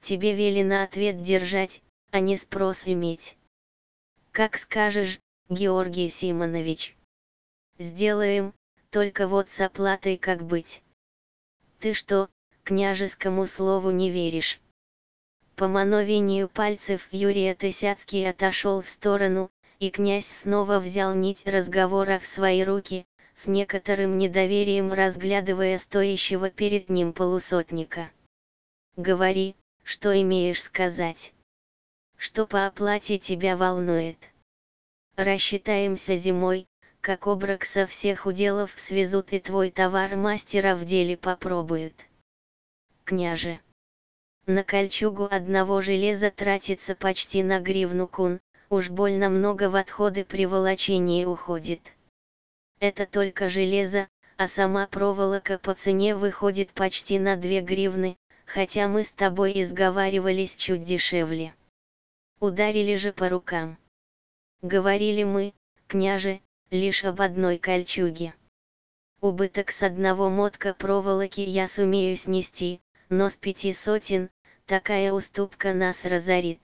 тебе велено ответ держать, а не спрос иметь. Как скажешь, Георгий Симонович. Сделаем, только вот с оплатой как быть. Ты что, княжескому слову не веришь? По мановению пальцев Юрий Тысяцкий отошел в сторону, и князь снова взял нить разговора в свои руки, с некоторым недоверием разглядывая стоящего перед ним полусотника. «Говори, что имеешь сказать. Что по оплате тебя волнует? Рассчитаемся зимой, как оброк со всех уделов свезут и твой товар мастера в деле попробуют. Княже. На кольчугу одного железа тратится почти на гривну кун, уж больно много в отходы при волочении уходит. Это только железо, а сама проволока по цене выходит почти на 2 гривны, хотя мы с тобой изговаривались чуть дешевле. Ударили же по рукам. Говорили мы, княже, лишь об одной кольчуге. Убыток с одного мотка проволоки я сумею снести, но с 5 сотен, такая уступка нас разорит.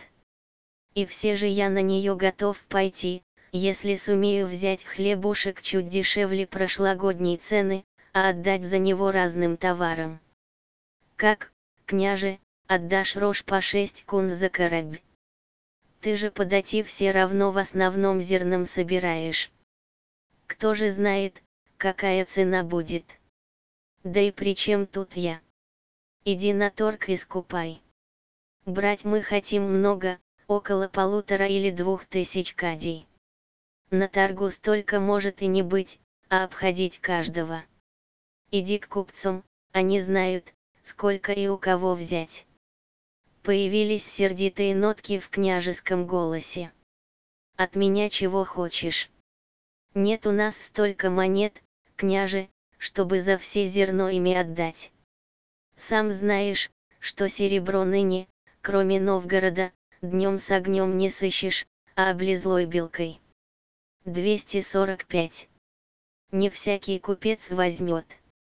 И все же я на нее готов пойти, если сумею взять хлебушек чуть дешевле прошлогодней цены, а отдать за него разным товарам. Как, княже, отдашь рожь по 6 кун за корабь? Ты же подати все равно в основном зерном собираешь. Кто же знает, какая цена будет? Да и при чем тут я? Иди на торг и скупай. Брать мы хотим много, около 1,5 или 2 тысяч кадий. На торгу столько может и не быть, а обходить каждого. Иди к купцам, они знают, сколько и у кого взять. Появились сердитые нотки в княжеском голосе. От меня чего хочешь? Нет у нас столько монет, княже, чтобы за все зерно ими отдать. Сам знаешь, что серебро ныне, кроме Новгорода, днем с огнем не сыщешь, а облезлой белкой. 245. Не всякий купец возьмет.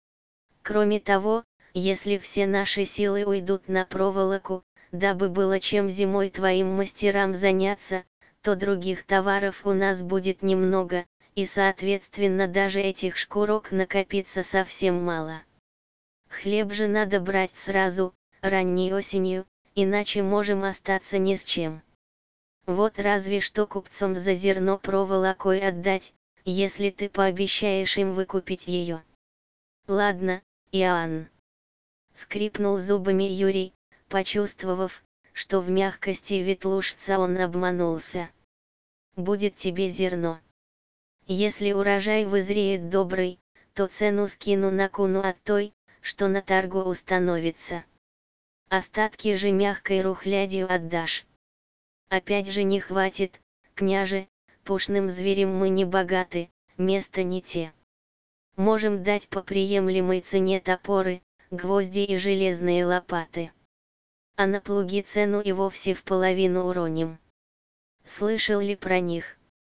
Кроме того, если все наши силы уйдут на проволоку, дабы было чем зимой твоим мастерам заняться, то других товаров у нас будет немного, и соответственно даже этих шкурок накопится совсем мало. Хлеб же надо брать сразу, ранней осенью, иначе можем остаться ни с чем. Вот разве что купцам за зерно проволокой отдать, если ты пообещаешь им выкупить ее. Ладно, Иоанн. Скрипнул зубами Юрий, почувствовав, что в мягкости ветлужца он обманулся. Будет тебе зерно. Если урожай вызреет добрый, то цену скину на куну от той, что на торгу установится. Остатки же мягкой рухлядью отдашь. Опять же не хватит, княже, пушным зверем мы не богаты, места не те. Можем дать по приемлемой цене топоры, гвозди и железные лопаты. А на плуги цену и вовсе в половину уроним. Слышал ли про них?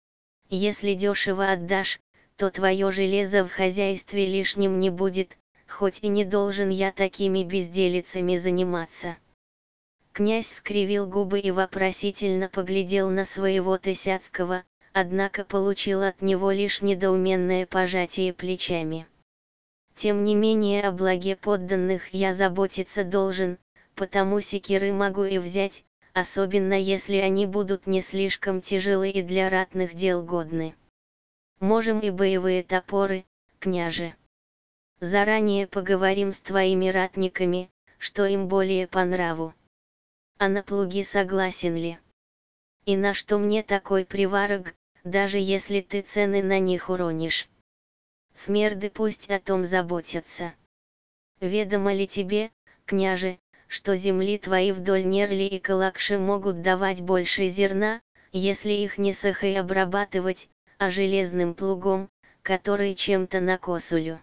Если дешево отдашь, то твое железо в хозяйстве лишним не будет, хоть и не должен я такими безделицами заниматься. Князь скривил губы и вопросительно поглядел на своего Тысяцкого, однако получил от него лишь недоуменное пожатие плечами. Тем не менее о благе подданных я заботиться должен, потому секиры могу и взять, особенно если они будут не слишком тяжелы и для ратных дел годны. Можем и боевые топоры, княже. Заранее поговорим с твоими ратниками, что им более по нраву. А на плуги согласен ли? И на что мне такой приварок, даже если ты цены на них уронишь? Смерды пусть о том заботятся. Ведомо ли тебе, княже, что земли твои вдоль Нерли и Калакши могут давать больше зерна, если их не сахой обрабатывать, а железным плугом, который чем-то на косулю?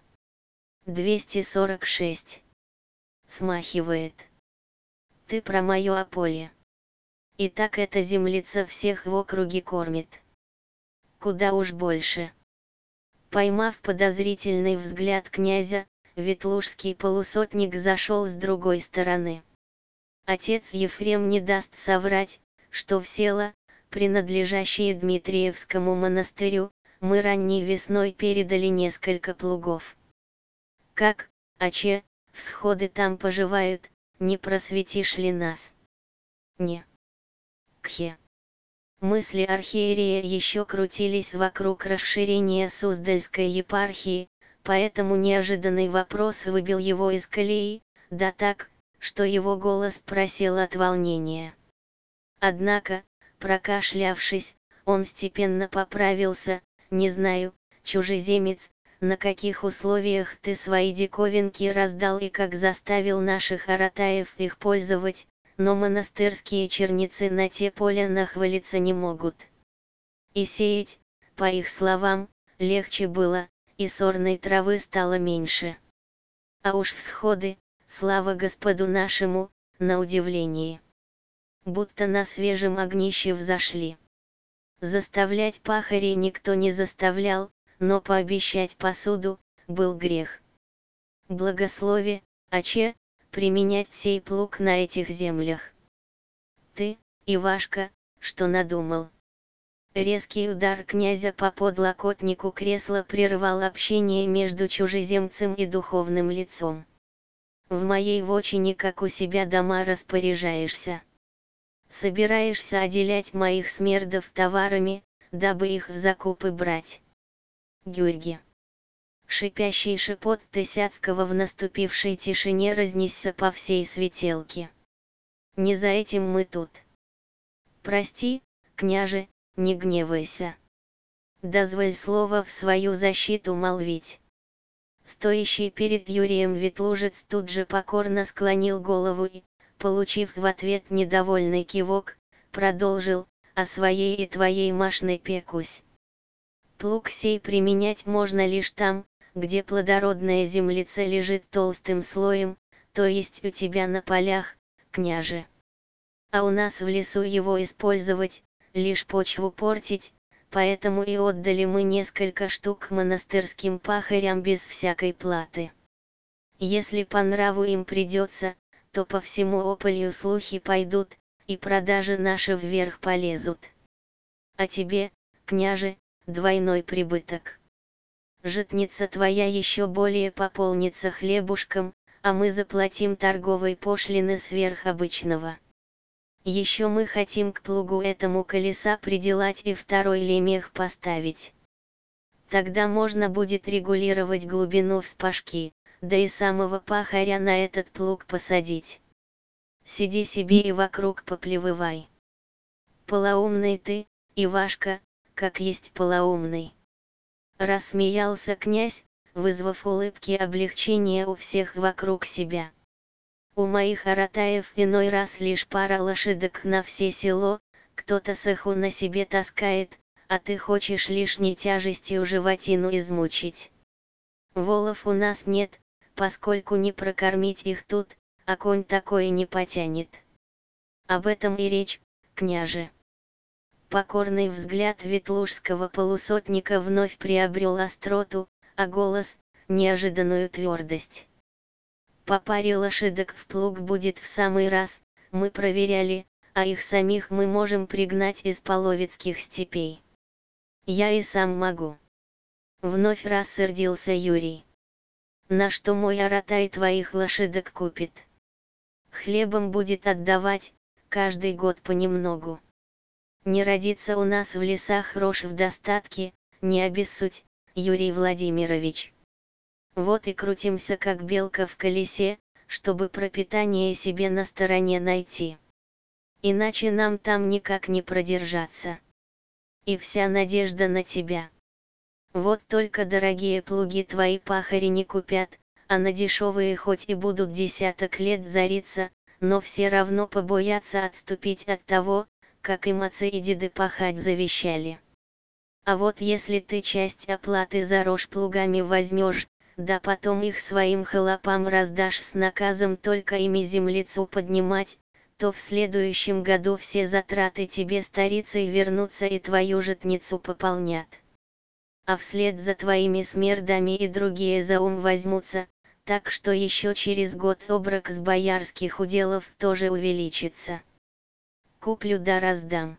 246. Смахивает. Ты про мое ополе. И так эта землица всех в округе кормит. Куда уж больше. Поймав подозрительный взгляд князя, ветлужский полусотник зашел с другой стороны. отец Ефрем не даст соврать, что в села, принадлежащие Дмитриевскому монастырю, мы ранней весной передали несколько плугов. Как, отче, всходы там поживают, не просветишь ли нас? Не. Кхе. Мысли архиерея еще крутились вокруг расширения Суздальской епархии, поэтому неожиданный вопрос выбил его из колеи, да так, что его голос просел от волнения. Однако, прокашлявшись, он степенно поправился: «Не знаю, чужеземец, на каких условиях ты свои диковинки раздал и как заставил наших аратаев их пользовать, но монастырские черницы на те поля нахвалиться не могут. И сеять, по их словам, легче было, и сорной травы стало меньше. А уж всходы, слава Господу нашему, на удивление. Будто на свежем огнище взошли. Заставлять пахарей никто не заставлял, но пообещать посуду был грех. Благослови, отче, применять сей плуг на этих землях. Ты, Ивашка, что надумал?» Резкий удар князя по подлокотнику кресла прервал общение между чужеземцем и духовным лицом. «В моей вотчине как у себя дома распоряжаешься. Собираешься отделять моих смердов товарами, дабы их в закупы брать. Гюрги». Шипящий шепот Тысяцкого в наступившей тишине разнесся по всей светелке. «Не за этим мы тут. Прости, княже, не гневайся. Дозволь слово в свою защиту молвить». Стоящий перед Юрием Ветлужец тут же покорно склонил голову и, получив в ответ недовольный кивок, продолжил: «О своей и твоей машной пекусь. Плуг сей применять можно лишь там, где плодородная землица лежит толстым слоем, то есть у тебя на полях, княже. А у нас в лесу его использовать, лишь почву портить, поэтому и отдали мы несколько штук монастырским пахарям без всякой платы. Если по нраву им придется, то по всему Ополью слухи пойдут, и продажи наши вверх полезут. А тебе, княже, двойной прибыток. Житница твоя еще более пополнится хлебушком, а мы заплатим торговой пошлины сверх обычного. Еще мы хотим к плугу этому колеса приделать и второй лемех поставить. Тогда можно будет регулировать глубину вспашки, да и самого пахаря на этот плуг посадить. Сиди себе и вокруг поплевывай. Полоумный ты, Ивашка, как есть полоумный». Рассмеялся князь, вызвав улыбки облегчения у всех вокруг себя. «У моих аратаев иной раз лишь пара лошадок на все село, кто-то саху на себе таскает, а ты хочешь лишней тяжестью животину измучить. Волов у нас нет, поскольку не прокормить их тут, а конь такое не потянет. Об этом и речь, княже». Покорный взгляд ветлужского полусотника вновь приобрел остроту, а голос — неожиданную твердость. «По паре лошадок в плуг будет в самый раз, мы проверяли, а их самих мы можем пригнать из половецких степей. Я и сам могу». Вновь рассердился Юрий. «На что мой аратай твоих лошадок купит? Хлебом будет отдавать, каждый год понемногу. Не родится у нас в лесах рожь в достатке, не обессудь, Юрий Владимирович. Вот и крутимся как белка в колесе, чтобы пропитание себе на стороне найти. Иначе нам там никак не продержаться. И вся надежда на тебя. Вот только дорогие плуги твои пахари не купят, а на дешевые хоть и будут десяток лет зариться, но все равно побоятся отступить от того, как им отцы и деды пахать завещали. А вот если ты часть оплаты за рожь плугами возьмешь, да потом их своим холопам раздашь с наказом только ими землицу поднимать, то в следующем году все затраты тебе старицей вернутся и твою житницу пополнят. А вслед за твоими смердами и другие за ум возьмутся, так что еще через год оброк с боярских уделов тоже увеличится. Куплю да раздам.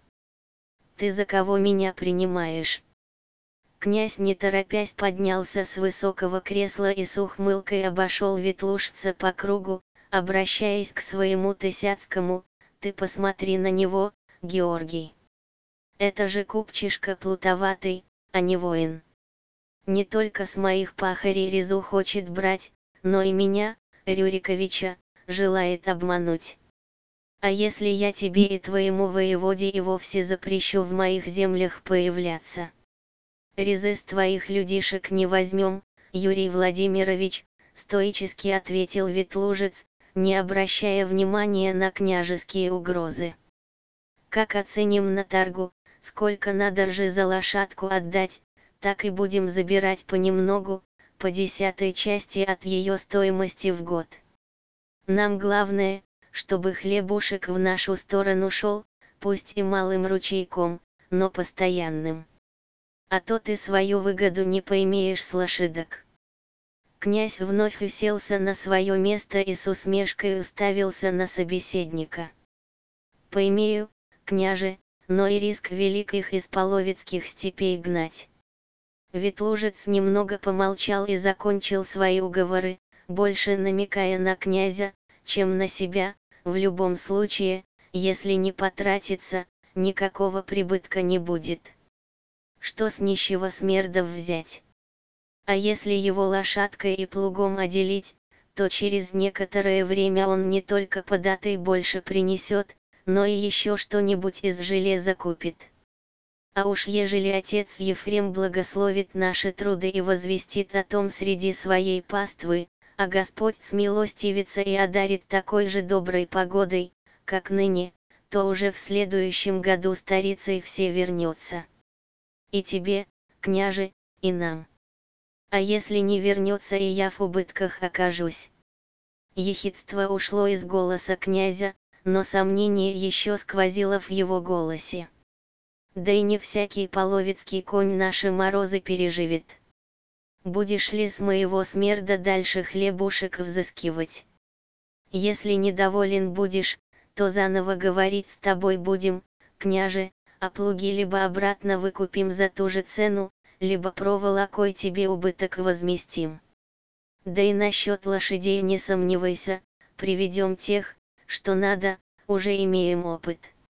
Ты за кого меня принимаешь? Князь не торопясь поднялся с высокого кресла и с ухмылкой обошел ветлужца по кругу, обращаясь к своему Тысяцкому: ты посмотри на него, Георгий. Это же купчишка плутоватый, а не воин. Не только с моих пахарей резу хочет брать, но и меня, Рюриковича, желает обмануть. А если я тебе и твоему воеводе и вовсе запрещу в моих землях появляться? Резы с твоих людишек не возьмем, Юрий Владимирович, стоически ответил ветлужец, не обращая внимания на княжеские угрозы. Как оценим на торгу, сколько надо ржи за лошадку отдать, так и будем забирать понемногу, по 10-й части от ее стоимости в год. Нам главное, чтобы хлебушек в нашу сторону шел, пусть и малым ручейком, но постоянным. А то ты свою выгоду не поимеешь с лошадок. Князь вновь уселся на свое место и с усмешкой уставился на собеседника. Поимею, княже, но и риск велик их из половецких степей гнать. Ветлужец немного помолчал и закончил свои уговоры, больше намекая на князя, чем на себя. В любом случае, если не потратиться, никакого прибытка не будет. Что с нищего смердов взять? А если его лошадкой и плугом отделить, то через некоторое время он не только податой больше принесет, но и еще что-нибудь из железа купит. А уж ежели отец Ефрем благословит наши труды и возвестит о том среди своей паствы, а Господь смилостивится и одарит такой же доброй погодой, как ныне, то уже в следующем году старицей все вернется. И тебе, княже, и нам. А если не вернется и я в убытках окажусь? Ехидство ушло из голоса князя, но сомнение еще сквозило в его голосе. Да и не всякий половецкий конь наши морозы переживет. Будешь ли с моего смерда дальше хлебушек взыскивать? Если недоволен будешь, то заново говорить с тобой будем, княже, а плуги либо обратно выкупим за ту же цену, либо проволокой тебе убыток возместим. Да и насчет лошадей не сомневайся, приведем тех, что надо, уже имеем опыт.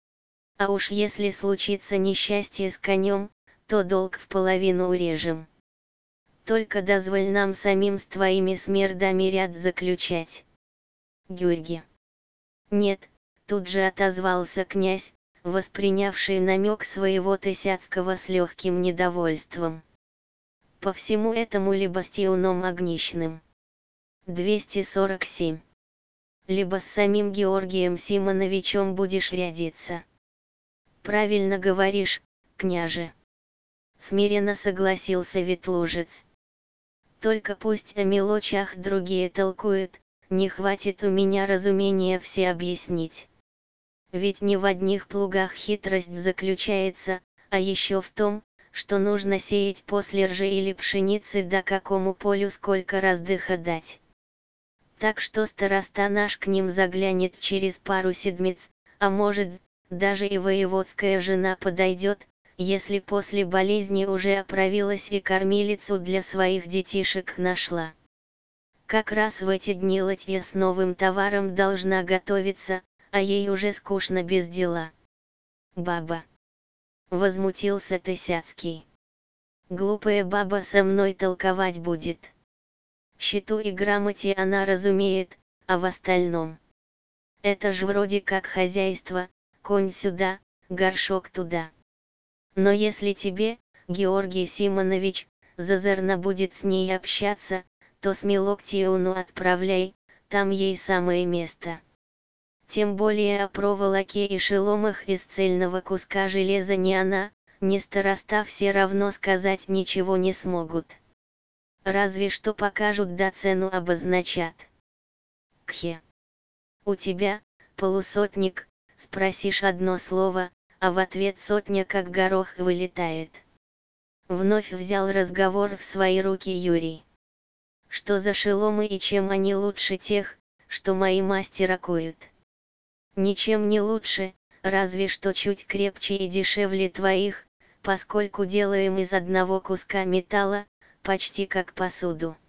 А уж если случится несчастье с конем, то долг в половину урежем. Только дозволь нам самим с твоими смердами ряд заключать. Георгий. Нет, тут же отозвался князь, воспринявший намек своего Тысяцкого с легким недовольством. По всему этому либо с Тиуном Огнищным. 247. Либо с самим Георгием Симоновичем будешь рядиться. Правильно говоришь, княже. Смиренно согласился ветлужец. Только пусть о мелочах другие толкуют, не хватит у меня разумения все объяснить. Ведь не в одних плугах хитрость заключается, а еще в том, что нужно сеять после ржи или пшеницы да какому полю сколько раздыха дать. Так что староста наш к ним заглянет через пару седмиц, а может, даже и воеводская жена подойдет, если после болезни уже оправилась и кормилицу для своих детишек нашла. Как раз в эти дни Латья с новым товаром должна готовиться, а ей уже скучно без дела. Баба. Возмутился Тысяцкий. Глупая баба со мной толковать будет. Счету и грамоте она разумеет, а в остальном. Это ж вроде как хозяйство, конь сюда, горшок туда. Но если тебе, Георгий Симонович, зазорно будет с ней общаться, то смело к Тиуну отправляй, там ей самое место. Тем более о проволоке и шеломах из цельного куска железа ни она, ни староста все равно сказать ничего не смогут. Разве что покажут да цену обозначат. Кхе. У тебя, полусотник, спросишь одно слово, а в ответ сотня как горох вылетает. Вновь взял разговор в свои руки Юрий. что за шеломы и чем они лучше тех, что мои мастера куют. Ничем не лучше, разве что чуть крепче и дешевле твоих, поскольку делаем из одного куска металла, почти как посуду.